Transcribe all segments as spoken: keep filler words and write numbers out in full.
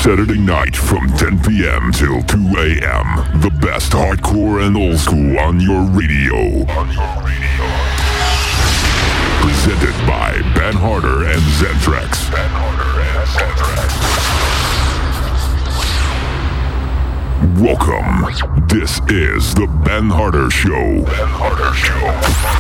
Saturday night from ten p.m. till two a.m. The best hardcore and old school on your radio. On your radio. Presented by Ben Harder and Zentrax. Ben Harder and Zentrax. Welcome. This is the Ben Harder Show. Ben Harder Show.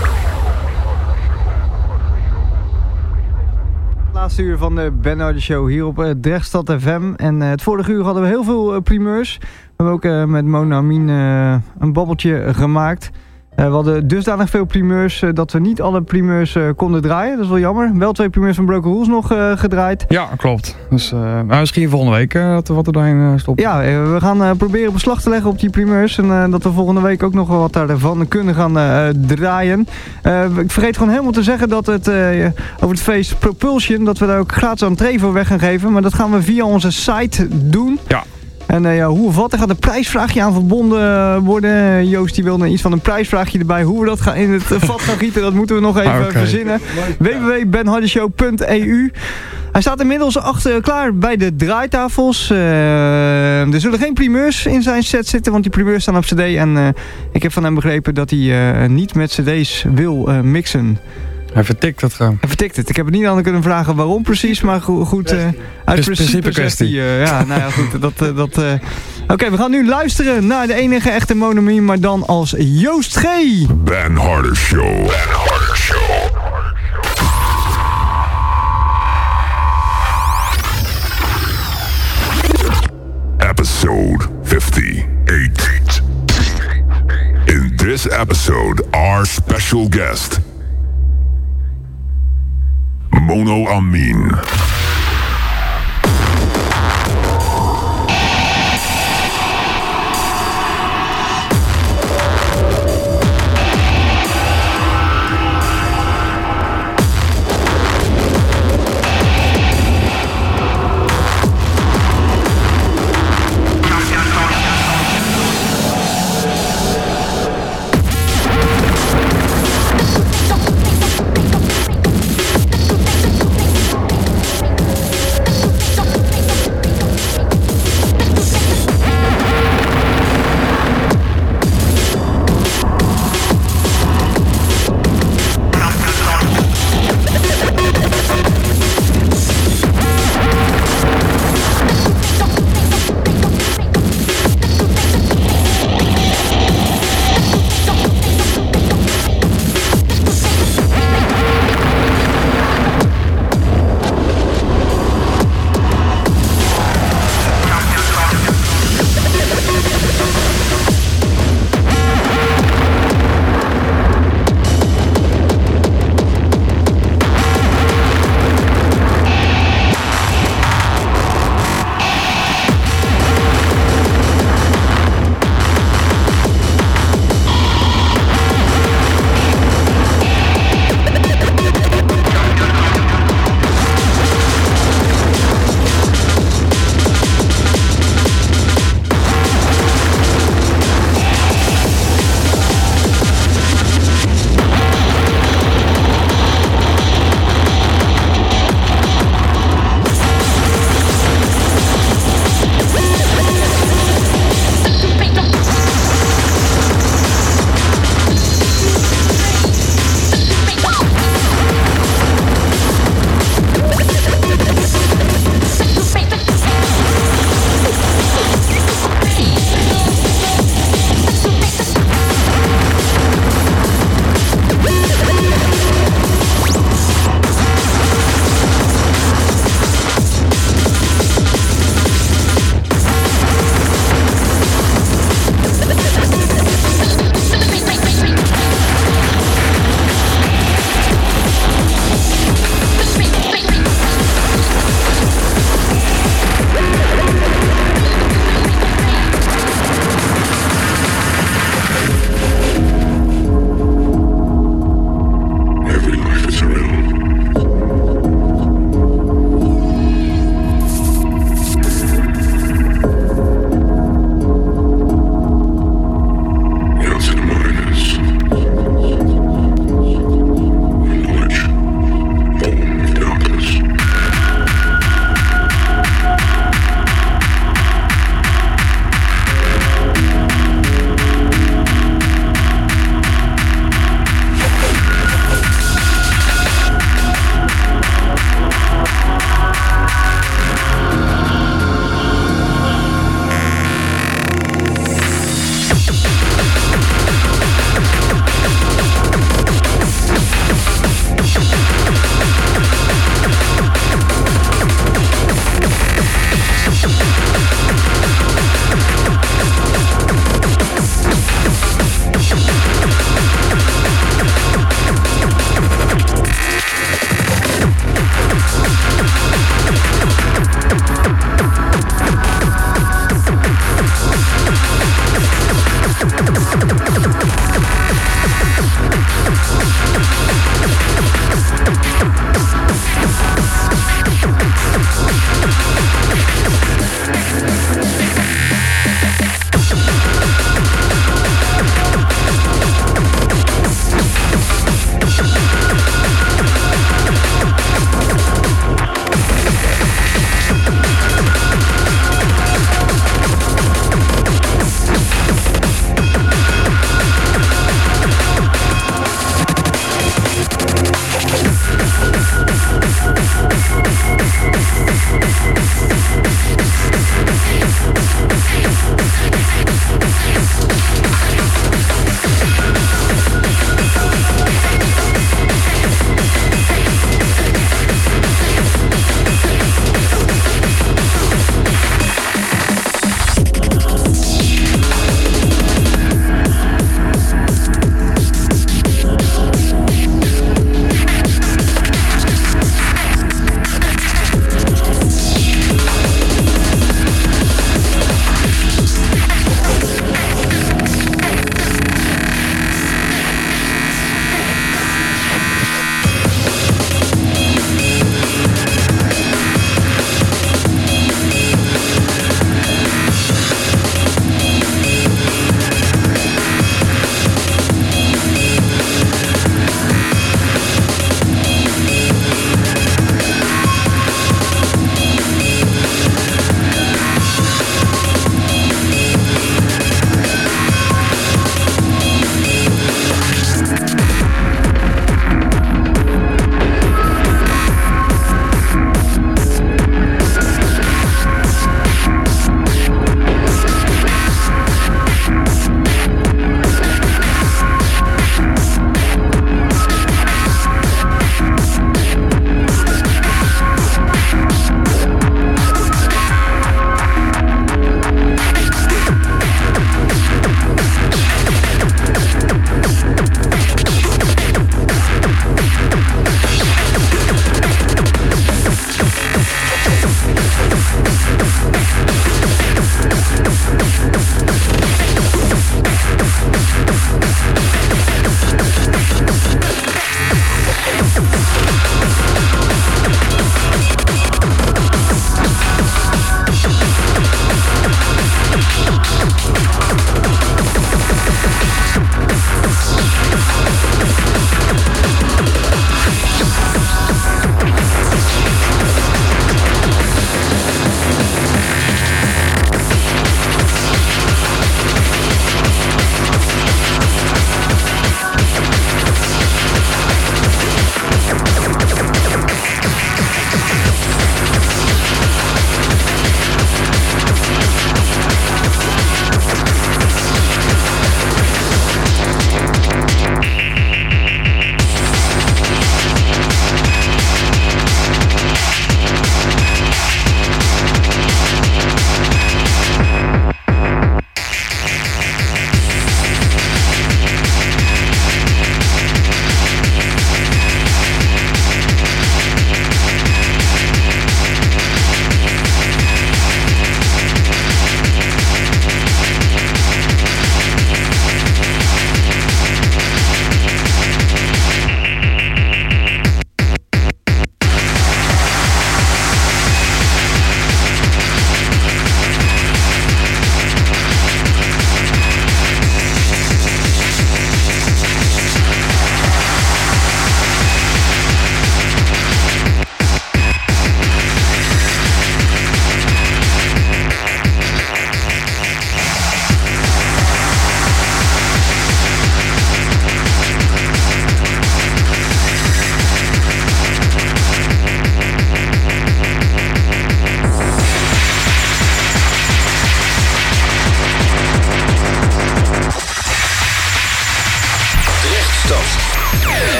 Laatste uur van de Ben Harder Show hier op uh, Drechtstad F M. En uh, het vorige uur hadden we heel veel uh, primeurs. We hebben ook uh, met Mona Amin uh, een babbeltje gemaakt. Uh, we hadden dusdanig veel primeurs uh, dat we niet alle primeurs uh, konden draaien. Dat is wel jammer. Wel twee primeurs van Broken Rules nog uh, gedraaid. Ja, klopt. Dus uh, maar misschien volgende week uh, dat we wat erin uh, stoppen. Ja, uh, we gaan uh, proberen beslag te leggen op die primeurs. En uh, dat we volgende week ook nog wel wat daarvan kunnen gaan uh, draaien. Uh, ik vergeet gewoon helemaal te zeggen dat het uh, over het feest Propulsion, dat we daar ook gratis entree voor weg gaan geven. Maar dat gaan we via onze site doen. Ja. En uh, ja, hoe of wat, er gaat een prijsvraagje aan verbonden worden. Joost die wilde iets van een prijsvraagje erbij. Hoe we dat gaan in het vat gaan gieten, dat moeten we nog even okay. verzinnen. w w w punt ben harder show punt e u. Hij staat inmiddels achter klaar bij de draaitafels. Uh, er zullen geen primeurs in zijn set zitten, want die primeurs staan op cd. En uh, ik heb van hem begrepen dat hij uh, niet met cd's wil uh, mixen. Hij vertikt het gewoon. Hij vertikt het. Ik heb het niet aan kunnen vragen waarom precies, maar go- goed. Uh, uit principe kwestie. Uh, ja, nou ja, goed. Dat, uh, dat, uh... Oké, okay, we gaan nu luisteren naar de enige echte monomie, maar dan als Joost G. Ben Harder Show. Ben Harder Show. Episode fifty-eight. In this episode, our special guest, Mona Amin.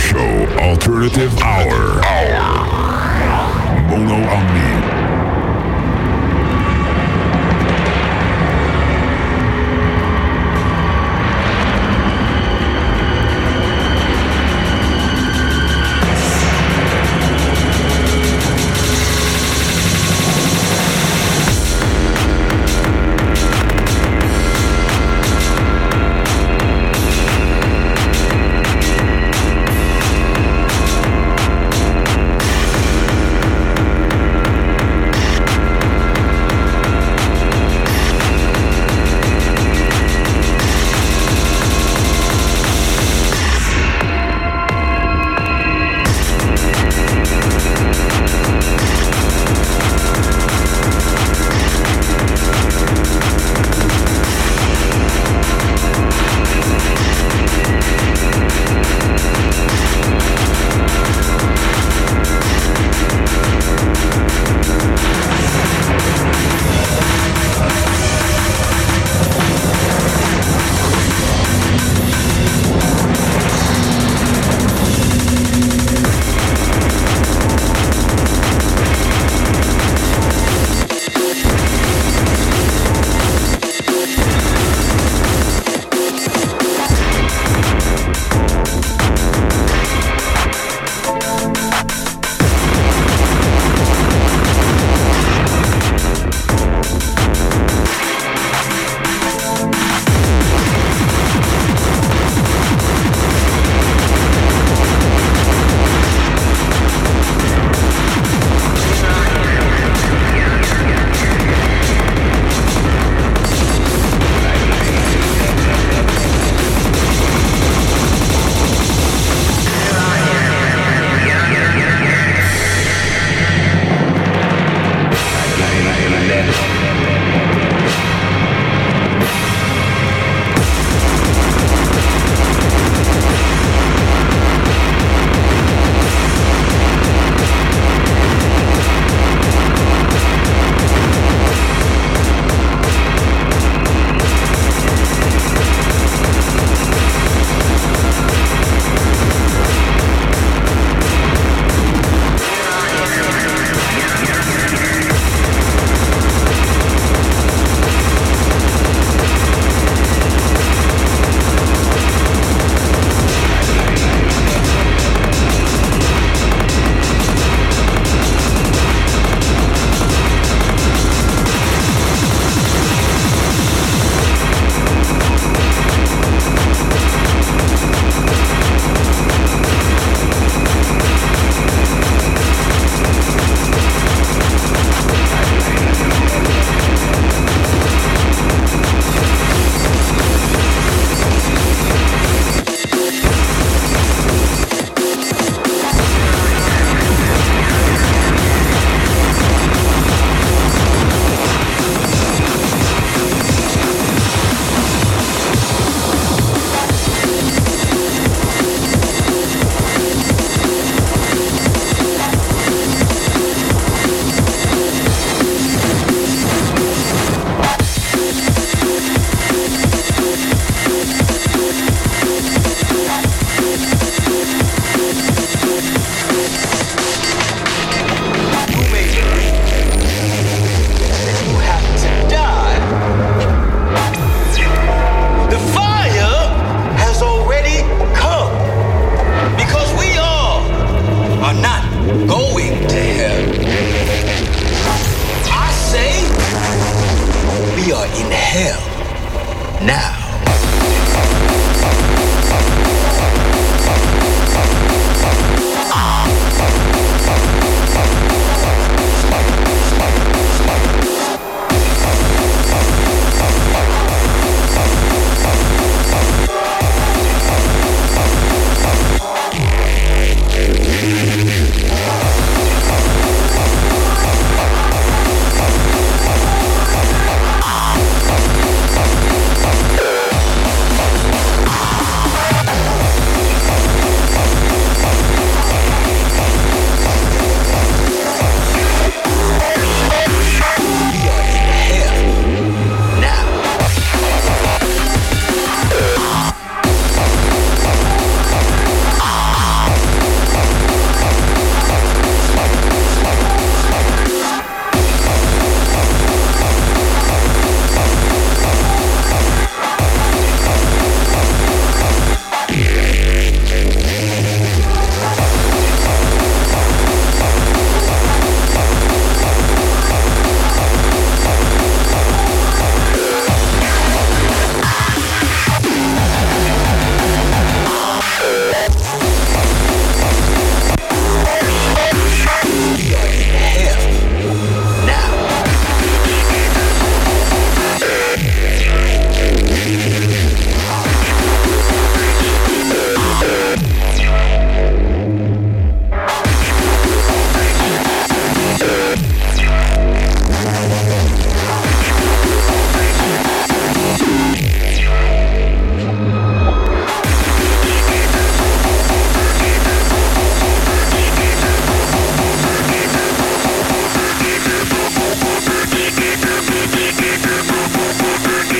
Show Alternative Hour. Mono Omni.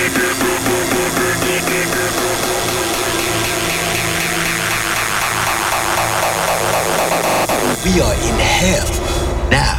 We are in hell now.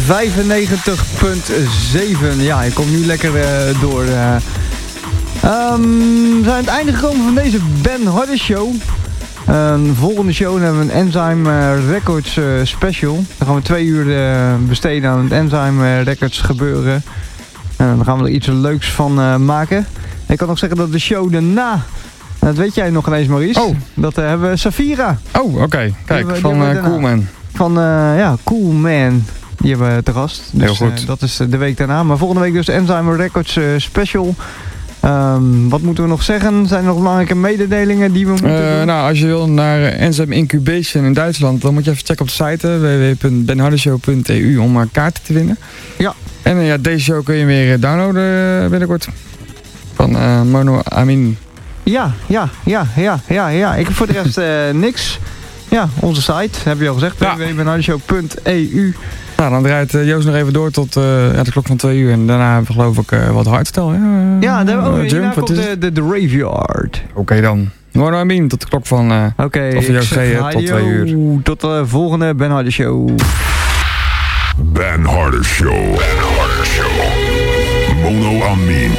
vijfennegentig komma zeven. Ja, ik kom nu lekker uh, door. Uh. Um, we zijn aan het einde gekomen van deze Ben Harder Show. Uh, de volgende show dan hebben we een Enzyme uh, Records uh, special. Dan gaan we twee uur uh, besteden aan het Enzyme uh, Records gebeuren. Uh, dan gaan we er iets leuks van uh, maken. Ik kan nog zeggen dat de show daarna... Dat weet jij nog ineens, Maurice. Oh. Dat uh, hebben we Safira. Oh, oké. Okay. Kijk, die van uh, Cool Man. Van, uh, ja, Cool Man. Die hebben we te gast. Dus, heel goed. Uh, dat is de week daarna. Maar volgende week dus Enzyme Records uh, special. Um, wat moeten we nog zeggen? Zijn er nog belangrijke mededelingen die we moeten uh, doen? Nou, als je wil naar uh, Enzyme Incubation in Duitsland, dan moet je even checken op de site uh, w w w punt ben harder show punt e u om uh, kaarten te winnen. Ja. En uh, ja, deze show kun je weer uh, downloaden uh, binnenkort. Van uh, Mono Amin. Ja, ja, ja, ja, ja, ja. Ik heb voor de rest uh, niks. Ja, onze site, heb je al gezegd. Ja. w w w punt ben harder show punt e u. Nou, dan draait uh, Joost nog even door tot uh, ja, de klok van twee uur. En daarna hebben we geloof ik uh, wat hardstyle. Uh, ja, daar hebben we ook. Jump, komt de, de, de Graveyard. Oké okay, dan. Mono Amin tot de klok van... Uh, Oké, okay, of Joost G, tot twee uur. Tot de volgende Ben Harder Show. Ben Harder Show. Ben Harder Show. Mono Amin.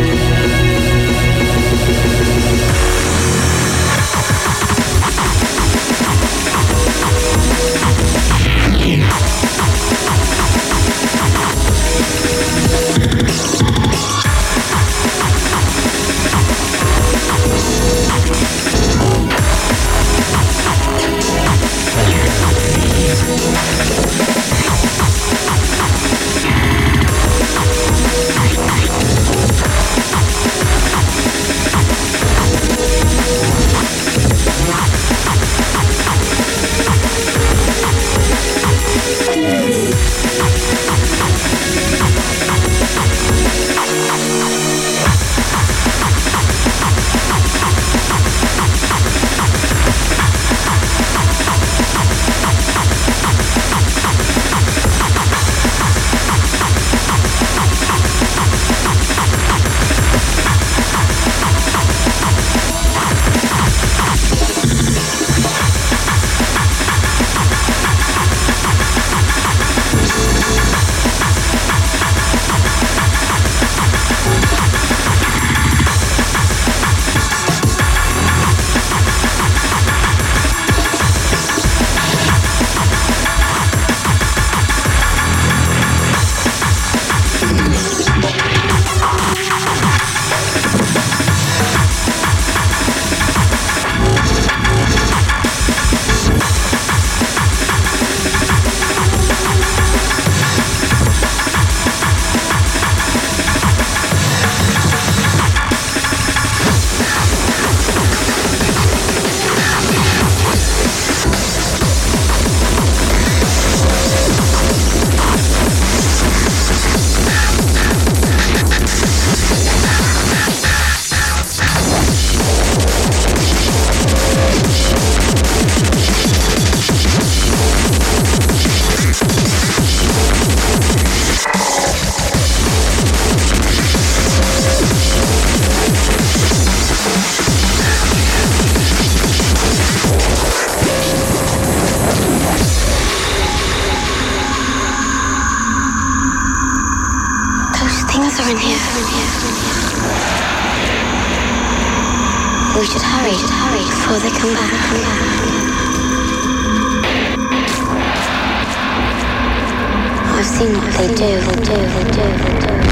are in here. We should hurry, should hurry before they come back. Come back. I've seen what they do, they do, they do, they do.